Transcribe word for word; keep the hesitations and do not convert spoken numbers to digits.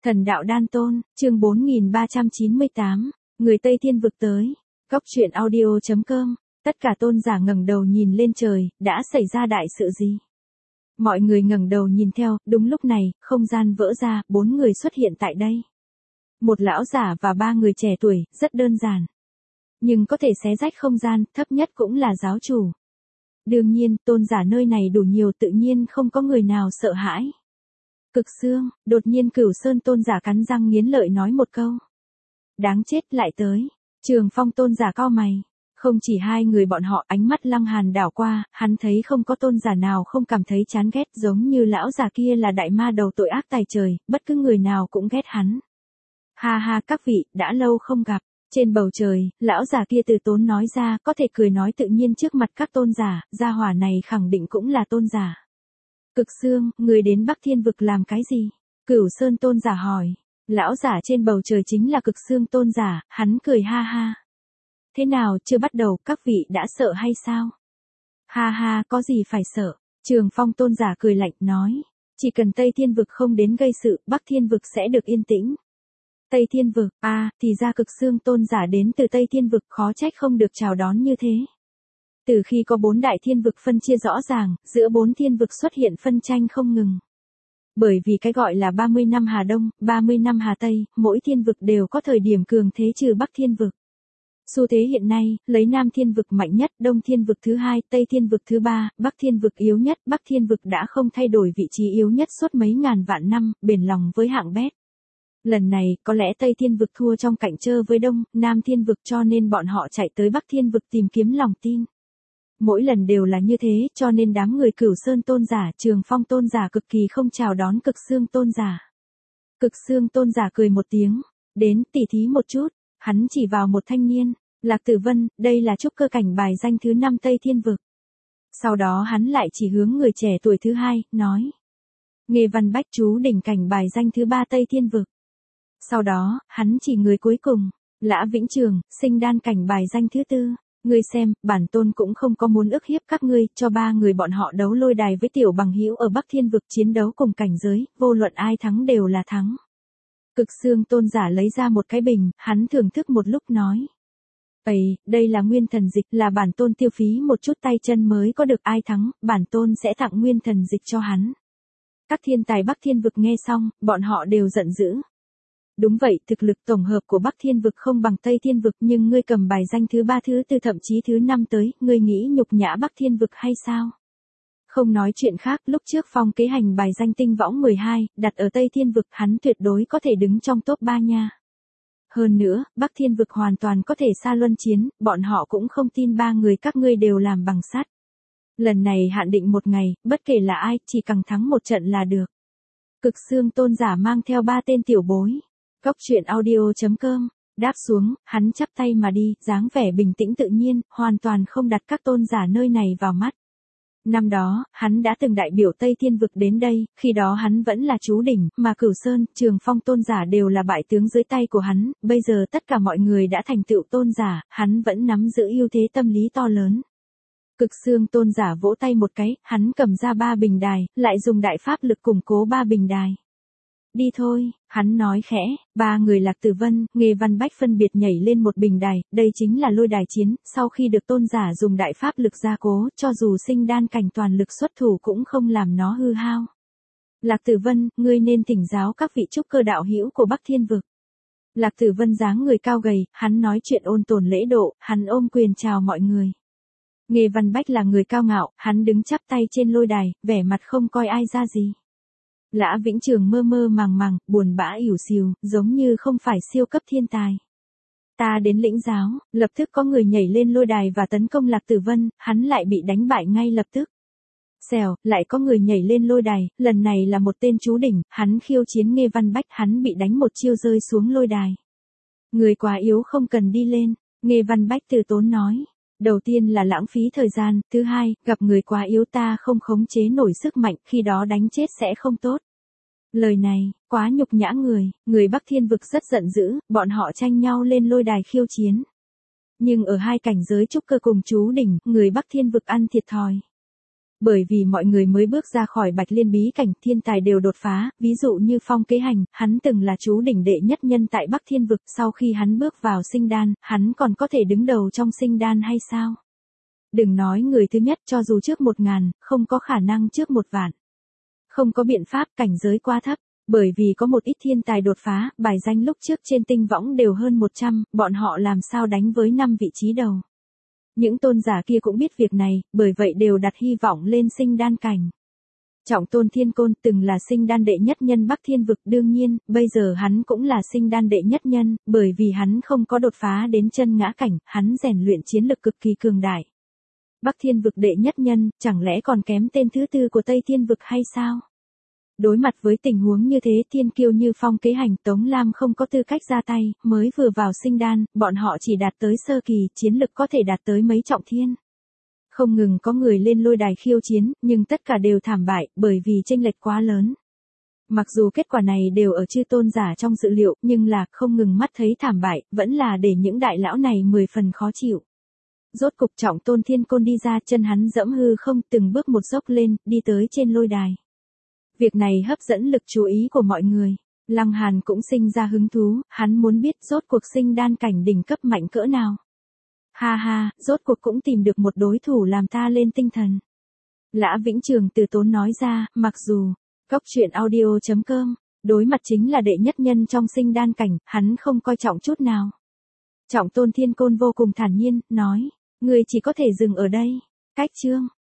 Thần đạo đan tôn, chương bốn nghìn ba trăm chín mươi tám, người Tây Thiên vực tới. Cốc truyện audio chấm com, tất cả tôn giả ngẩng đầu nhìn lên trời, đã xảy ra đại sự gì? Mọi người ngẩng đầu nhìn theo, đúng lúc này, không gian vỡ ra, bốn người xuất hiện tại đây. Một lão giả và ba người trẻ tuổi, rất đơn giản. Nhưng có thể xé rách không gian, thấp nhất cũng là giáo chủ. Đương nhiên, tôn giả nơi này đủ nhiều tự nhiên không có người nào sợ hãi. Cực xương, đột nhiên Cửu Sơn tôn giả cắn răng nghiến lợi nói một câu. Đáng chết lại tới. Trường Phong tôn giả cau mày. Không chỉ hai người bọn họ, ánh mắt Lăng Hàn đảo qua, hắn thấy không có tôn giả nào không cảm thấy chán ghét, giống như lão già kia là đại ma đầu tội ác tày trời, bất cứ người nào cũng ghét hắn. Ha ha các vị, đã lâu không gặp. Trên bầu trời, lão già kia từ tốn nói ra, có thể cười nói tự nhiên trước mặt các tôn giả, gia hỏa này khẳng định cũng là tôn giả. Cực xương, người đến Bắc Thiên vực làm cái gì? Cửu Sơn tôn giả hỏi. Lão giả trên bầu trời chính là Cực xương tôn giả, hắn cười ha ha. Thế nào, chưa bắt đầu, các vị đã sợ hay sao? Ha ha, có gì phải sợ? Trường Phong tôn giả cười lạnh nói. Chỉ cần Tây Thiên vực không đến gây sự, Bắc Thiên vực sẽ được yên tĩnh. Tây Thiên vực, à, thì ra Cực xương tôn giả đến từ Tây Thiên vực, khó trách không được chào đón như thế. Từ khi có bốn đại thiên vực phân chia rõ ràng, giữa bốn thiên vực xuất hiện phân tranh không ngừng. Bởi vì cái gọi là ba mươi năm Hà Đông, ba mươi năm Hà Tây, mỗi thiên vực đều có thời điểm cường thế trừ Bắc Thiên vực. Xu thế hiện nay, lấy Nam Thiên vực mạnh nhất, Đông Thiên vực thứ hai, Tây Thiên vực thứ ba, Bắc Thiên vực yếu nhất, Bắc Thiên vực đã không thay đổi vị trí yếu nhất suốt mấy ngàn vạn năm, bền lòng với hạng bét. Lần này, có lẽ Tây Thiên vực thua trong cạnh trơ với Đông, Nam Thiên vực cho nên bọn họ chạy tới Bắc Thiên vực tìm kiếm lòng tin. Mỗi lần đều là như thế, cho nên đám người Cửu Sơn tôn giả, Trường Phong tôn giả cực kỳ không chào đón Cực xương tôn giả. Cực xương tôn giả cười một tiếng, đến tỉ thí một chút, hắn chỉ vào một thanh niên, Lạc Tử Vân, đây là trúc cơ cảnh bài danh thứ năm Tây Thiên vực. Sau đó hắn lại chỉ hướng người trẻ tuổi thứ hai, nói. Nghê Văn Bách chú đỉnh cảnh bài danh thứ ba Tây Thiên vực. Sau đó, hắn chỉ người cuối cùng, Lã Vĩnh Trường, sinh đan cảnh bài danh thứ tư. Ngươi xem, bản tôn cũng không có muốn ức hiếp các ngươi, cho ba người bọn họ đấu lôi đài với tiểu bằng hữu ở Bắc Thiên vực chiến đấu cùng cảnh giới, vô luận ai thắng đều là thắng. Cực xương tôn giả lấy ra một cái bình, hắn thưởng thức một lúc nói. Ây, đây là nguyên thần dịch, là bản tôn tiêu phí một chút tay chân mới có được, ai thắng, bản tôn sẽ tặng nguyên thần dịch cho hắn. Các thiên tài Bắc Thiên vực nghe xong, bọn họ đều giận dữ. Đúng vậy, thực lực tổng hợp của Bắc Thiên vực không bằng Tây Thiên vực, nhưng ngươi cầm bài danh thứ ba thứ tư thậm chí thứ năm tới, ngươi nghĩ nhục nhã Bắc Thiên vực hay sao? Không nói chuyện khác, lúc trước Phong kế hành bài danh tinh võng mười hai, đặt ở Tây Thiên vực, hắn tuyệt đối có thể đứng trong top ba nha. Hơn nữa, Bắc Thiên vực hoàn toàn có thể xa luân chiến, bọn họ cũng không tin ba người các ngươi đều làm bằng sắt. Lần này hạn định một ngày, bất kể là ai, chỉ cần thắng một trận là được. Cực xương tôn giả mang theo ba tên tiểu bối. Cốc truyện audio chấm com, đáp xuống, hắn chắp tay mà đi, dáng vẻ bình tĩnh tự nhiên, hoàn toàn không đặt các tôn giả nơi này vào mắt. Năm đó, hắn đã từng đại biểu Tây Thiên vực đến đây, khi đó hắn vẫn là chú đỉnh, mà Cửu Sơn, Trường Phong tôn giả đều là bại tướng dưới tay của hắn, bây giờ tất cả mọi người đã thành tựu tôn giả, hắn vẫn nắm giữ ưu thế tâm lý to lớn. Cực xương tôn giả vỗ tay một cái, hắn cầm ra ba bình đài, lại dùng đại pháp lực củng cố ba bình đài. Đi thôi, hắn nói khẽ, ba người Lạc Tử Vân, Nghê Văn Bách phân biệt nhảy lên một bình đài, đây chính là lôi đài chiến, sau khi được tôn giả dùng đại pháp lực gia cố, cho dù sinh đan cảnh toàn lực xuất thủ cũng không làm nó hư hao. Lạc Tử Vân, ngươi nên thỉnh giáo các vị trúc cơ đạo hữu của Bắc Thiên vực. Lạc Tử Vân dáng người cao gầy, hắn nói chuyện ôn tồn lễ độ, hắn ôm quyền chào mọi người. Nghê Văn Bách là người cao ngạo, hắn đứng chắp tay trên lôi đài, vẻ mặt không coi ai ra gì. Lã Vĩnh Trường mơ mơ màng màng, buồn bã ỉu xìu, giống như không phải siêu cấp thiên tài. Ta đến lĩnh giáo, lập tức có người nhảy lên lôi đài và tấn công Lạc Tử Vân, hắn lại bị đánh bại ngay lập tức. Xèo, lại có người nhảy lên lôi đài, lần này là một tên chú đỉnh, hắn khiêu chiến Nghê Văn Bách, hắn bị đánh một chiêu rơi xuống lôi đài. Người quá yếu không cần đi lên, Nghê Văn Bách từ tốn nói. Đầu tiên là lãng phí thời gian, thứ hai, gặp người quá yếu ta không khống chế nổi sức mạnh, khi đó đánh chết sẽ không tốt. Lời này, quá nhục nhã người, người Bắc Thiên vực rất giận dữ, bọn họ tranh nhau lên lôi đài khiêu chiến. Nhưng ở hai cảnh giới trúc cơ cùng chú đỉnh, người Bắc Thiên vực ăn thiệt thòi. Bởi vì mọi người mới bước ra khỏi Bạch Liên bí cảnh, thiên tài đều đột phá, ví dụ như Phong Kế Hành, hắn từng là chú đỉnh đệ nhất nhân tại Bắc Thiên vực, sau khi hắn bước vào sinh đan, hắn còn có thể đứng đầu trong sinh đan hay sao? Đừng nói người thứ nhất, cho dù trước một ngàn, không có khả năng trước một vạn. Không có biện pháp, cảnh giới quá thấp, bởi vì có một ít thiên tài đột phá, bài danh lúc trước trên tinh võng đều hơn một trăm, bọn họ làm sao đánh với năm vị trí đầu. Những tôn giả kia cũng biết việc này, bởi vậy đều đặt hy vọng lên sinh đan cảnh. Trọng Tôn Thiên Côn từng là sinh đan đệ nhất nhân Bắc Thiên vực, đương nhiên, bây giờ hắn cũng là sinh đan đệ nhất nhân, bởi vì hắn không có đột phá đến chân ngã cảnh, hắn rèn luyện chiến lực cực kỳ cường đại. Bắc Thiên vực đệ nhất nhân, chẳng lẽ còn kém tên thứ tư của Tây Thiên vực hay sao? Đối mặt với tình huống như thế, thiên kiêu như Phong Kế Hành, Tống Lam không có tư cách ra tay, mới vừa vào sinh đan, bọn họ chỉ đạt tới sơ kỳ, chiến lực có thể đạt tới mấy trọng thiên. Không ngừng có người lên lôi đài khiêu chiến, nhưng tất cả đều thảm bại, bởi vì chênh lệch quá lớn. Mặc dù kết quả này đều ở chư tôn giả trong dự liệu, nhưng là không ngừng mắt thấy thảm bại, vẫn là để những đại lão này mười phần khó chịu. Rốt cục Trọng Tôn Thiên Côn đi ra, chân hắn dẫm hư không, từng bước một dốc lên, đi tới trên lôi đài. Việc này hấp dẫn lực chú ý của mọi người. Lăng Hàn cũng sinh ra hứng thú, hắn muốn biết rốt cuộc sinh đan cảnh đỉnh cấp mạnh cỡ nào. Ha ha, rốt cuộc cũng tìm được một đối thủ làm ta lên tinh thần. Lã Vĩnh Trường từ tốn nói ra, mặc dù, cốc truyện audio chấm com, đối mặt chính là đệ nhất nhân trong sinh đan cảnh, hắn không coi trọng chút nào. Trọng Tôn Thiên Côn vô cùng thản nhiên, nói, người chỉ có thể dừng ở đây. Cách chương.